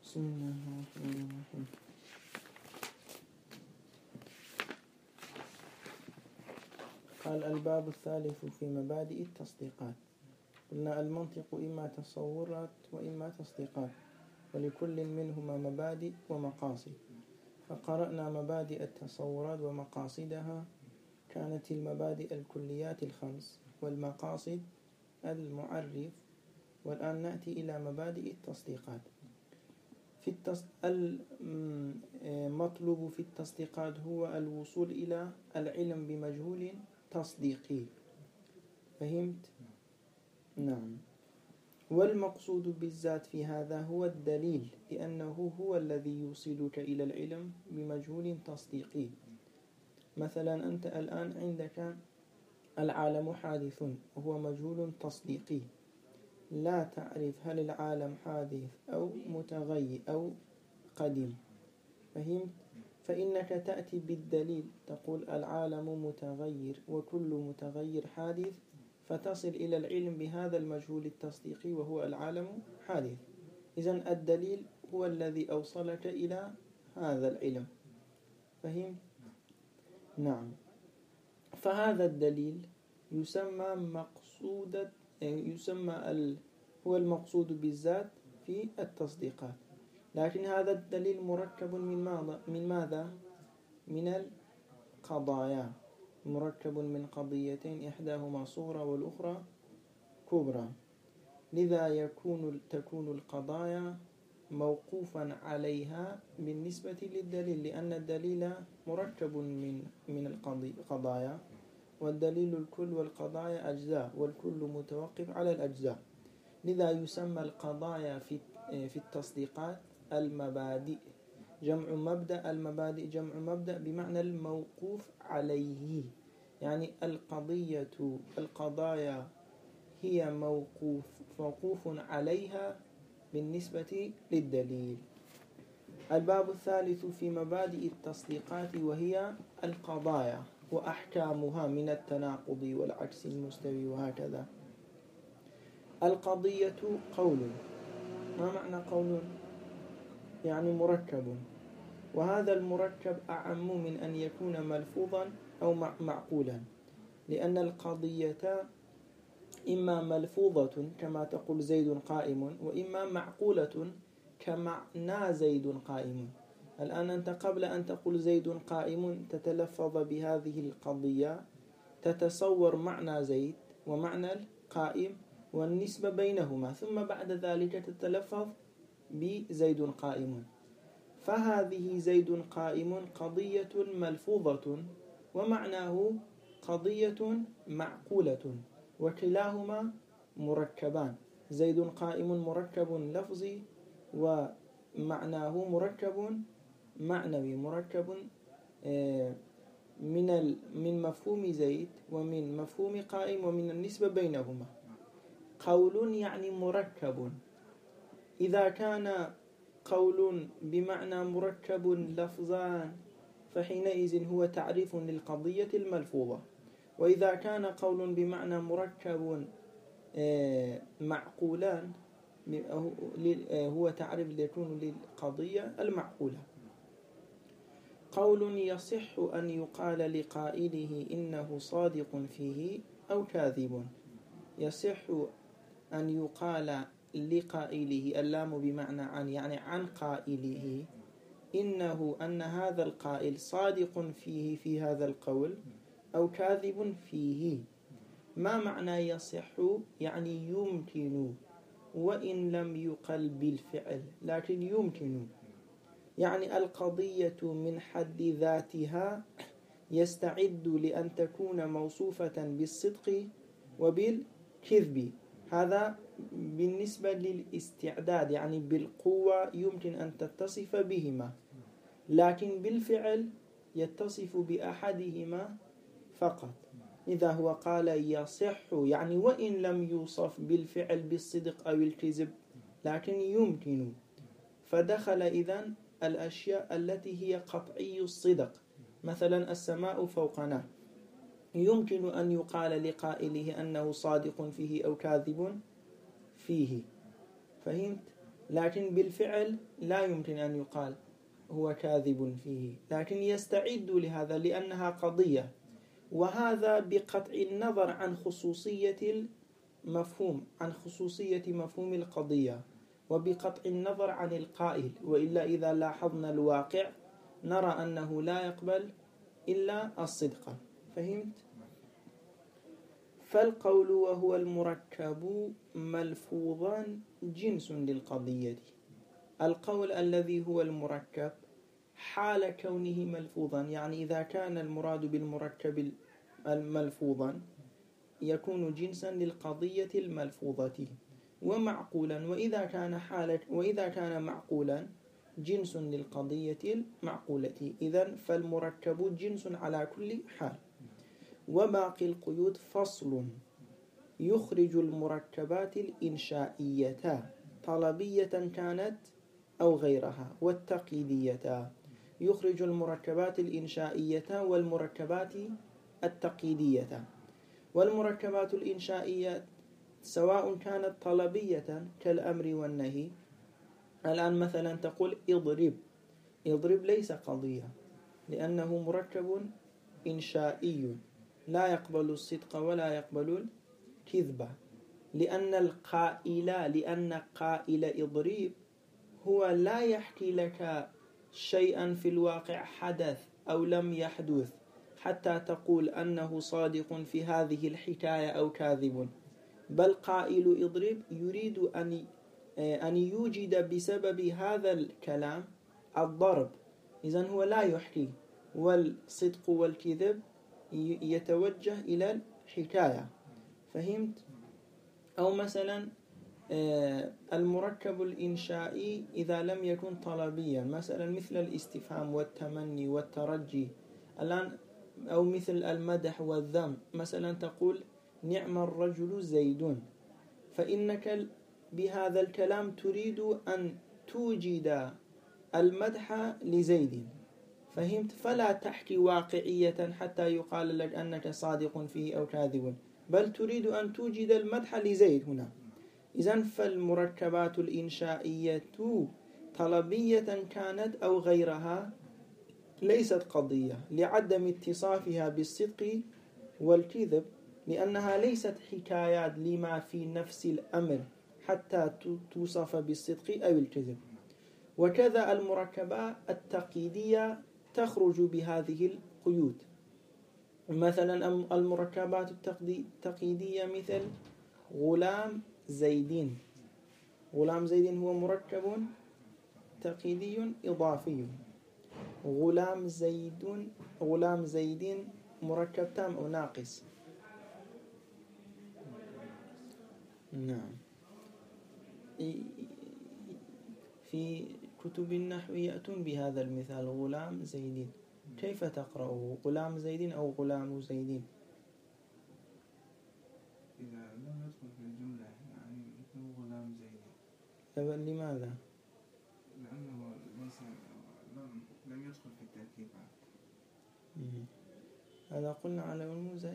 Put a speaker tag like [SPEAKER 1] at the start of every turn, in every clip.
[SPEAKER 1] بسم الله الرحمن الرحيم. قال الباب الثالث في مبادئ التصديقات. قلنا المنطق إما تصورات وإما تصديقات، ولكل منهما مبادئ ومقاصد. فقرأنا مبادئ التصورات ومقاصدها، كانت المبادئ الكليات الخمس والمقاصد المعرف. والآن نأتي إلى مبادئ التصديقات. المطلوب في التصديقات هو الوصول إلى العلم بمجهول تصديقي. فهمت؟ نعم. والمقصود بالذات في هذا هو الدليل، لأنه هو الذي يوصلك إلى العلم بمجهول تصديقي. مثلا أنت الآن عندك العالم حادث وهو مجهول تصديقي، لا تعرف هل العالم حادث أو متغير أو قديم. فهمت؟ فإنك تأتي بالدليل، تقول العالم متغير وكل متغير حادث، فتصل إلى العلم بهذا المجهول التصديقي وهو العالم حادث. إذن الدليل هو الذي أوصلك إلى هذا العلم. فهمت؟ نعم. فهذا الدليل يسمى مقصودة، هو المقصود بالذات في التصديقات. لكن هذا الدليل مركب من ماذا؟ من القضايا، مركب من قضيتين، إحداهما صغرى والأخرى كبرى. لذا تكون القضايا موقوفا عليها بالنسبة للدليل، لأن الدليل مركب من القضايا، والدليل الكل والقضايا أجزاء، والكل متوقف على الأجزاء. لذا يسمى القضايا في التصديقات المبادئ. جمع مبدأ، المبادئ جمع مبدأ بمعنى الموقوف عليه، يعني القضايا هي موقوف عليها بالنسبة للدليل. الباب الثالث في مبادئ التصديقات وهي القضايا وأحكامها من التناقض والعكس المستوي وهكذا. القضية قول. ما معنى قول؟ يعني مركب، وهذا المركب أعم من أن يكون ملفوظا أو معقولا، لأن القضية إما ملفوظة كما تقول زيد قائم، وإما معقولة كمعنى زيد قائم. الآن أنت قبل أن تقول زيد قائم تتلفظ بهذه القضية، تتصور معنى زيد ومعنى القائم والنسبة بينهما، ثم بعد ذلك تتلفظ بزيد قائم. فهذه زيد قائم قضية ملفوظة ومعناه قضية معقولة، وكلاهما مركبان. زيد قائم مركب لفظي ومعناه مركب معنوي، مركب من مفهوم زيد ومن مفهوم قائم ومن النسبة بينهما. قول يعني مركب. إذا كان قول بمعنى مركب لفظان فحينئذ هو تعريف للقضية الملفوظة، وإذا كان قول بمعنى مركب معقولان هو تعريف يكون للقضية المعقولة. قول يصح أن يقال لقائله إنه صادق فيه أو كاذب. يصح أن يقال لقائله، اللام بمعنى عن، يعني عن قائله، أن هذا القائل صادق فيه في هذا القول أو كاذب فيه. ما معنى يصح؟ يعني يمكن، وإن لم يقل بالفعل لكن يمكن. يعني القضية من حد ذاتها يستعد لأن تكون موصوفة بالصدق وبالكذب. هذا بالنسبة للاستعداد، يعني بالقوة يمكن أن تتصف بهما، لكن بالفعل يتصف بأحدهما فقط. إذا هو قال يصح يعني وإن لم يوصف بالفعل بالصدق أو الكذب لكن يمكن. فدخل إذن الأشياء التي هي قطعي الصدق، مثلا السماء فوقنا، يمكن أن يقال لقائله أنه صادق فيه أو كاذب فيه. فهمت؟ لكن بالفعل لا يمكن أن يقال هو كاذب فيه، لكن يستعد لهذا لأنها قضية، وهذا بقطع النظر عن خصوصية المفهوم، عن خصوصية مفهوم القضية، وبقطع النظر عن القائل. وإلا إذا لاحظنا الواقع نرى أنه لا يقبل إلا الصدق. فهمت؟ فالقول وهو المركب ملفوظا جنس للقضية. القول الذي هو المركب حال كونه ملفوظا، يعني إذا كان المراد بالمركب الملفوظا يكون جنسا للقضية الملفوظة ومعقولا، وإذا كان معقولا جنس للقضية المعقولة. إذن فالمركب جنس على كل حال. وباقي القيود فصل يخرج المركبات الإنشائية طلبية كانت أو غيرها، والتقييدية. يخرج المركبات الإنشائية والمركبات التقييدية. والمركبات الإنشائية سواء كانت طلبية كالأمر والنهي. الآن مثلا تقول اضرب، اضرب ليس قضية لأنه مركب إنشائي لا يقبل الصدق ولا يقبل الكذب، لأن قائل اضرب هو لا يحكي لك شيئا في الواقع حدث أو لم يحدث حتى تقول أنه صادق في هذه الحكاية أو كاذب، بل قائل اضرب يريد أن يوجد بسبب هذا الكلام الضرب. إذن هو لا يحكي، والصدق والكذب يتوجه إلى الحكاية. فهمت؟ أو مثلا المركب الإنشائي إذا لم يكن طلبيا، مثلا مثل الاستفهام والتمني والترجي الآن، أو مثل المدح والذم. مثلا تقول نعم الرجل زيد، فإنك بهذا الكلام تريد أن توجد المدح لزيد. فهمت؟ فلا تحكي واقعية حتى يقال لك أنك صادق فيه أو كاذب، بل تريد أن توجد المدح لزيد هنا. إذن فالمركبات الإنشائية طلبية كانت أو غيرها ليست قضية لعدم اتصافها بالصدق والكذب، لأنها ليست حكايات لما في نفس الأمر حتى توصف بالصدق أو الكذب. وكذا المركبات التقييدية تخرج بهذه القيود. مثلا المركبات التقييدية مثل غلام زيدين. غلام زيدين هو مركب تقييدي إضافي. غلام زيدين مركب تام أو ناقص. نعم. في كتب النحو يأتون بهذا المثال غلام زيدين. كيف تقرأه؟ غلام زيدين أو غلام زيدين؟
[SPEAKER 2] إذا لم يدخل في الجملة يعني مثل غلام زيدين.
[SPEAKER 1] لماذا؟
[SPEAKER 2] لأنه لم يدخل في التركيب.
[SPEAKER 1] هذا قلنا على النموذج.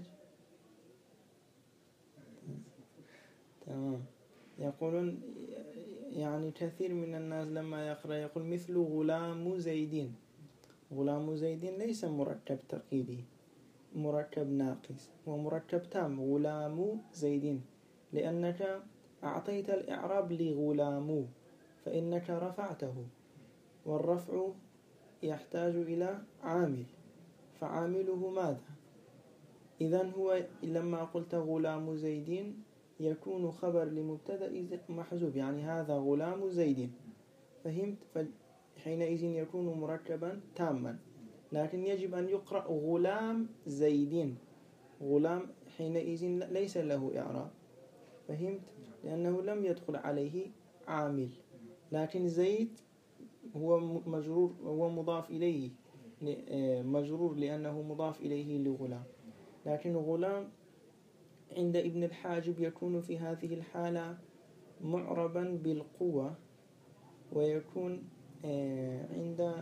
[SPEAKER 1] تمام. يقولون يعني كثير من الناس لما يقرأ يقول مثل غلام زيدين. غلام زيدين ليس مركب تقييدي، مركب ناقص، ومركب تام غلام زيدين، لأنك أعطيت الإعراب لغلام فإنك رفعته، والرفع يحتاج إلى عامل، فعامله ماذا؟ إذن هو لما قلت غلام زيدين يكون خبر لمبتدأ محذوف، يعني هذا غلام زيدين. فهمت؟ فحينئذ يكون مركبا تاما، لكن يجب أن يقرأ غلام زيدين. غلام حينئذ ليس له إعراب. فهمت؟ لأنه لم يدخل عليه عامل، لكن زيد هو مجرور، هو مضاف إليه، مجرور لأنه مضاف إليه لغلام. لكن غلام عند ابن الحاجب يكون في هذه الحالة معربا بالقوة، ويكون عند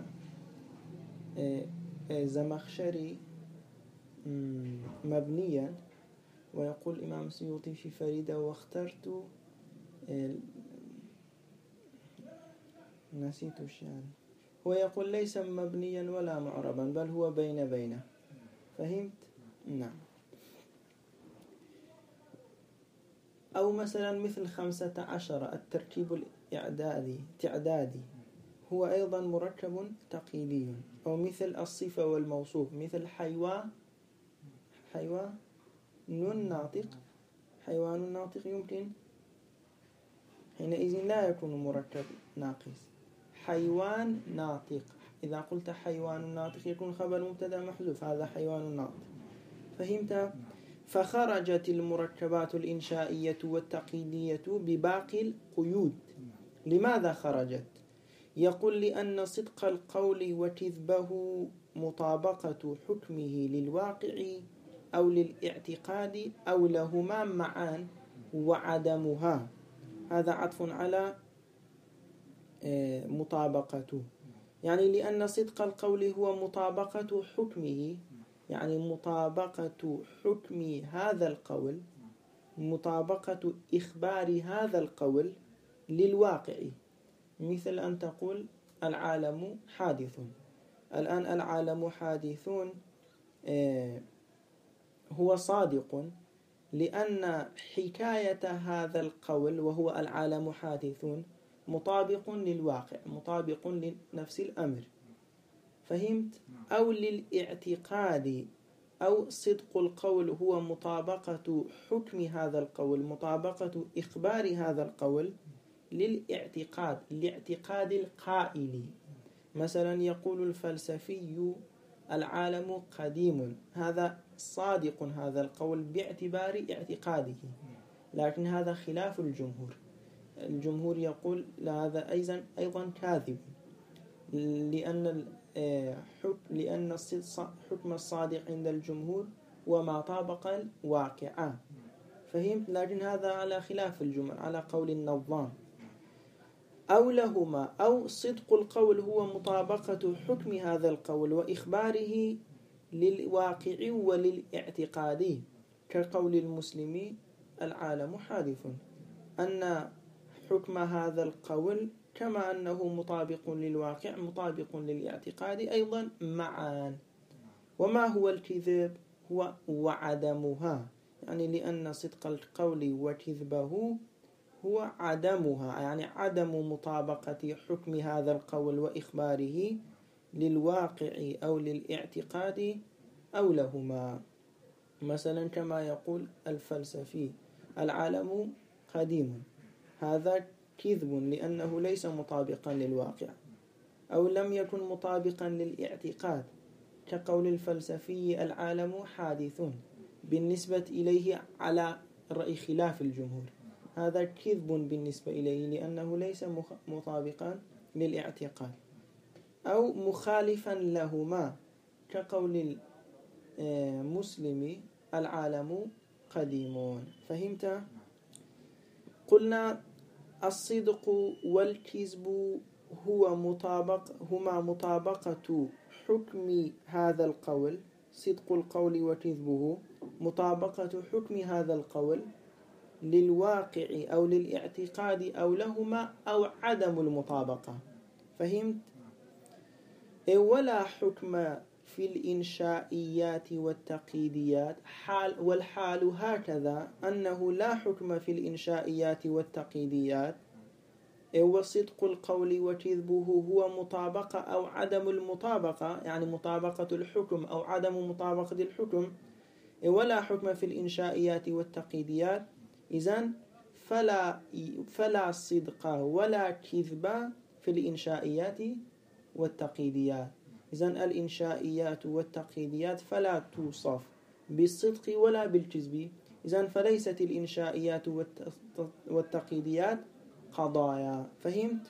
[SPEAKER 1] زمخشري مبنيا. ويقول الإمام السيوطي في فريدة واخترت نسيت يعني. هو يقول ليس مبنيا ولا معربا، بل هو بين. فهمت؟ نعم. أو مثلا مثل 15 التركيب التعدادي هو أيضا مركب تقييدي. أو مثل الصفة والموصوف، مثل حيوان ناطق. حيوان ناطق يمكن حينئذ لا يكون مركب ناقص. حيوان ناطق، إذا قلت حيوان ناطق يكون خبر مبتدا محذوف، هذا حيوان ناطق. فهمت؟ فخرجت المركبات الإنشائية والتقييدية بباقي القيود. لماذا خرجت؟ يقول لأن صدق القول وكذبه مطابقة حكمه للواقع أو للاعتقاد أو لهما معا وعدمها. هذا عطف على مطابقته، يعني لأن صدق القول هو مطابقة حكمه، يعني مطابقة حكم هذا القول، مطابقة إخبار هذا القول للواقع. مثل أن تقول العالم حادث. الآن العالم حادث هو صادق، لأن حكاية هذا القول وهو العالم حادث مطابق للواقع، مطابق لنفس الأمر. فهمت؟ أو للاعتقاد، أو صدق القول هو مطابقة حكم هذا القول، مطابقة إخبار هذا القول للاعتقاد، لاعتقاد القائل. مثلا يقول الفلسفي العالم قديم، هذا صادق هذا القول باعتبار اعتقاده، لكن هذا خلاف الجمهور. الجمهور يقول هذا أيضا كاذب، لأن حكم الصادق عند الجمهور وما طابق الواقع. فهمت؟ لكن هذا على خلاف الجمهور، على قول النظام. أو لهما، أو صدق القول هو مطابقة حكم هذا القول وإخباره للواقع وللاعتقاد، كقول المسلم العالم حادث، أن حكم هذا القول كما أنه مطابق للواقع مطابق للاعتقاد أيضا معا. وما هو الكذب؟ هو وعدمها، يعني لأن صدق القول وكذبه هو عدمها، يعني عدم مطابقة حكم هذا القول وإخباره للواقع أو للاعتقاد أو لهما. مثلا كما يقول الفلسفي العالم قديم، هذا كذب لأنه ليس مطابقا للواقع، أو لم يكن مطابقا للاعتقاد، كقول الفلسفي العالم حادث بالنسبة إليه على رأي خلاف الجمهور، هذا كذب بالنسبة إليه لأنه ليس مطابقا للاعتقاد. أو مخالفا لهما، كقول المسلم العالم قديم. فهمت؟ قلنا الصدق والكذب هما مطابقة حكم هذا القول، صدق القول وكذبه مطابقة حكم هذا القول للواقع أو للاعتقاد أو لهما أو عدم المطابقة. فهمت؟ ولا حكم في الإنشائيات والتقييديات، والحال هكذا أنه لا حكم في الإنشائيات والتقييديات، وصدق القول وكذبه هو مطابقة أو عدم المطابقة، يعني مطابقة الحكم أو عدم مطابقة الحكم. ولا حكم في الإنشائيات والتقييديات، إذن فلا صدق ولا كذب في الإنشائيات والتقييديات. إذن الإنشائيات والتقييديات فلا توصف بالصدق ولا بالكذب، إذن فليست الإنشائيات والتقييديات قضايا. فهمت؟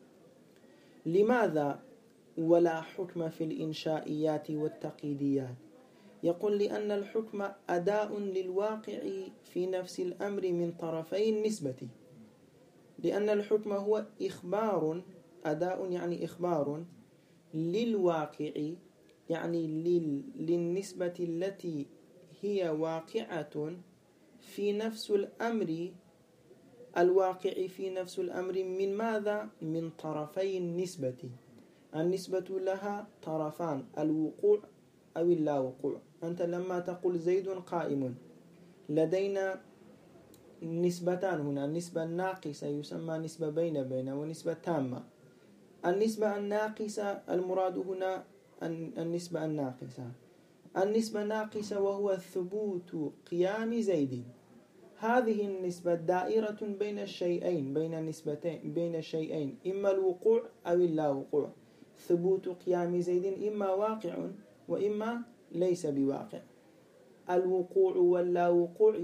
[SPEAKER 1] لماذا ولا حكم في الإنشائيات والتقييديات؟ يقول لأن الحكم أداء للواقع في نفس الأمر من طرفي النسبة، لأن الحكم هو إخبار، أداء يعني إخبار للواقع، يعني للنسبة التي هي واقعة في نفس الأمر الواقع في نفس الأمر من ماذا؟ من طرفي النسبة. النسبة لها طرفان، الوقوع أو اللا وقوع. أنت لما تقول زيد قائم، لدينا نسبتان هنا، النسبة الناقصة يسمى نسبة بين ونسبة تامة. النسبة الناقصة المراد هنا النسبة الناقصة. النسبة الناقصة وهو ثبوت قيام زيد. هذه النسبة دائرة بين الشيئين، بين الشيئين، إما الوقوع أو اللا وقوع. ثبوت قيام زيد إما واقع وإما ليس بواقع. الوقوع واللا وقوع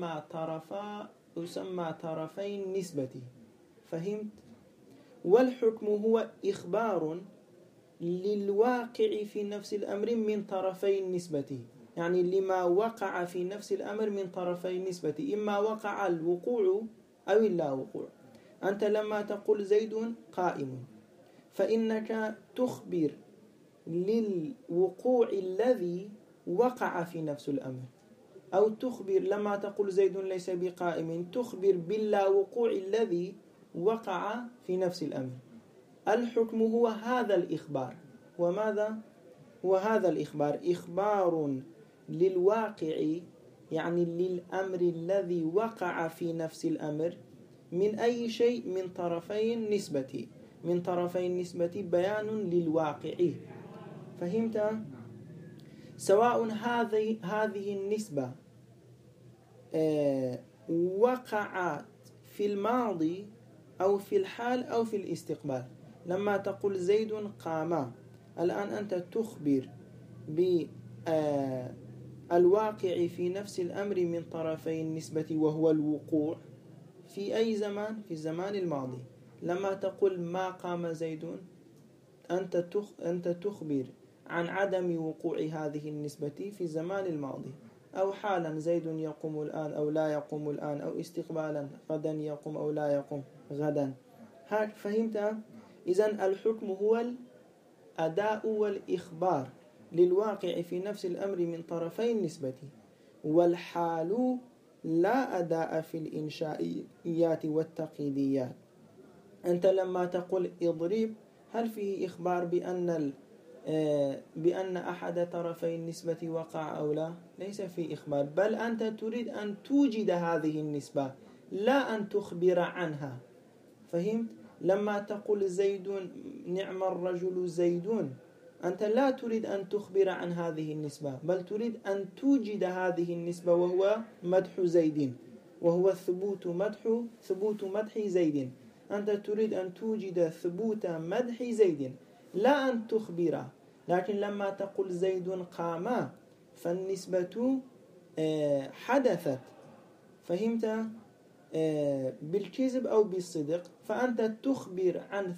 [SPEAKER 1] يسمى طرفي النسبة. فهمت؟ والحكم هو إخبار للواقع في نفس الأمر من طرفي النسبة، يعني لما وقع في نفس الأمر من طرفي النسبة، إما وقع الوقوع أو اللا وقوع. أنت لما تقول زيد قائم فإنك تخبر للوقوع الذي وقع في نفس الأمر، أو تخبر لما تقول زيد ليس بقائم تخبر باللا وقوع الذي وقع في نفس الأمر. الحكم هو هذا الإخبار. وماذا هو هذا الإخبار؟ إخبار للواقع، يعني للأمر الذي وقع في نفس الأمر، من أي شيء؟ من طرفي النسبة. من طرفي النسبة بيان للواقع. فهمت؟ سواء هذه النسبة وقعت في الماضي أو في الحال أو في الاستقبال. لما تقول زيد قام، الآن أنت تخبر بالواقع في نفس الأمر من طرفي النسبة وهو الوقوع في أي زمان؟ في الزمان الماضي. لما تقول ما قام زيد، أنت تخبر عن عدم وقوع هذه النسبة في الزمان الماضي، أو حالا زيد يقوم الآن أو لا يقوم الآن، أو استقبالا غدا يقوم أو لا يقوم غدا. فهمت؟ إذن الحكم هو الأداء والإخبار للواقع في نفس الأمر من طرفي النسبة. والحال لا أداء في الإنشائيات والتقييديات. أنت لما تقول اضرب، هل فيه إخبار بأن أحد طرفي النسبة وقع أو لا؟ ليس فيه إخبار، بل أنت تريد أن توجد هذه النسبة لا أن تخبر عنها. فهمت؟ لما تقول زيد نعم الرجل زيدون، أنت لا تريد أن تخبر عن هذه النسبة، بل تريد أن توجد هذه النسبة وهو مدح زيد، وهو ثبوت مدح زيد. أنت تريد أن توجد ثبوت مدح زيد لا أن تخبر. لكن لما تقول زيد قام فالنسبة حدثت، فهمت؟ بالكذب أو بالصدق، فأنت تخبر عن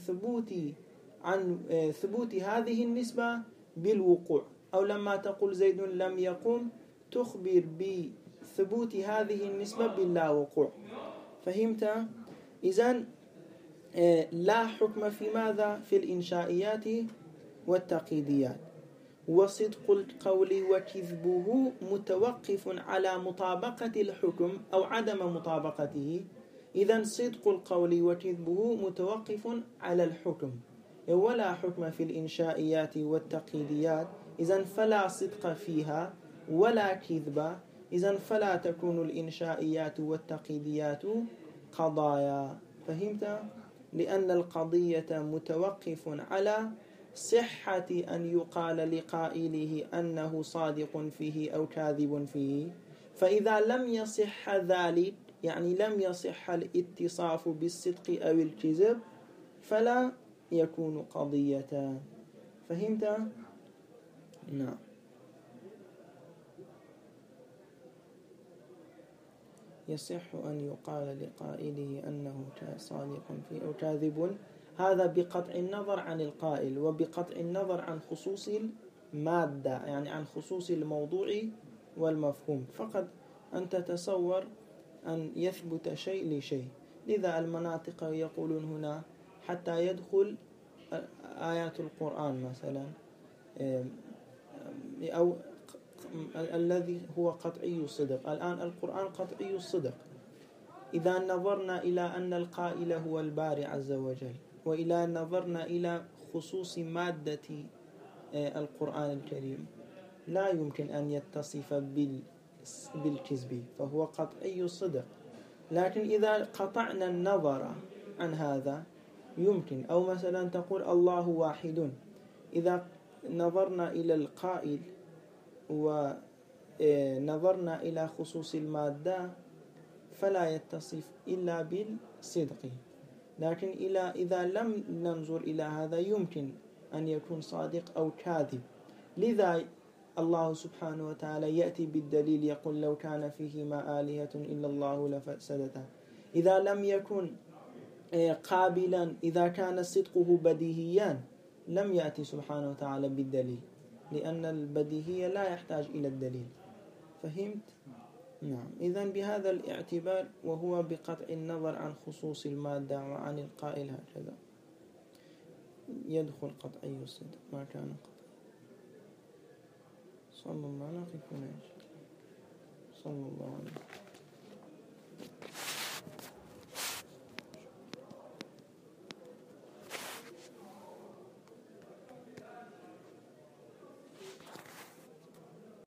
[SPEAKER 1] ثبوت هذه النسبة بالوقوع. أو لما تقول زيد لم يقم تخبر بثبوت هذه النسبة باللا وقوع. فهمت؟ إذن لا حكم في ماذا؟ في الإنشائيات والتقييديات. وصدق القول وكذبه متوقف على مطابقة الحكم أو عدم مطابقته. إذن صدق القول وكذبه متوقف على الحكم، ولا حكم في الإنشائيات والتقييديات. إذن فلا صدق فيها ولا كذب. إذن فلا تكون الإنشائيات والتقييديات قضايا. فهمت؟ لأن القضية متوقف على صحة أن يقال لقائله أنه صادق فيه أو كاذب فيه. فإذا لم يصح ذلك، يعني لم يصح الاتصاف بالصدق أو الكذب، فلا يكون قضية. فهمت؟ نعم. يصح أن يقال لقائله أنه صادق فيه أو كاذب، هذا بقطع النظر عن القائل وبقطع النظر عن خصوص المادة، يعني عن خصوص الموضوع والمفهوم. فقط أن تتصور أن يثبت شيء لشيء. لذا المناطق يقولون هنا حتى يدخل آيات القرآن مثلا، أو الذي هو قطعي الصدق. الآن القرآن قطعي الصدق، إذا نظرنا إلى أن القائل هو الباري عز وجل، وإذا نظرنا إلى خصوص مادة القرآن الكريم، لا يمكن أن يتصف بالكذب، فهو قطعي الصدق. لكن إذا قطعنا النظر عن هذا يمكن، أو مثلا تقول الله واحد، إذا نظرنا إلى القائل ونظرنا إلى خصوص المادة فلا يتصف إلا بالصدق. لكن إذا لم ننظر إلى هذا يمكن أن يكون صادق أو كاذب. لذا الله سبحانه وتعالى يأتي بالدليل يقول لو كان فيهما آلهة إلا الله لفسدتا. إذا لم يكن قابلا، إذا كان صدقه بديهيا لم يأتي سبحانه وتعالى بالدليل، لأن البديهية لا يحتاج إلى الدليل. فهمت؟ نعم. إذن بهذا الاعتبار، وهو بقطع النظر عن خصوص المادة وعن القائل هكذا، يدخل قطعي الصدق ما كان قطعي. صلى الله عليه وسلم.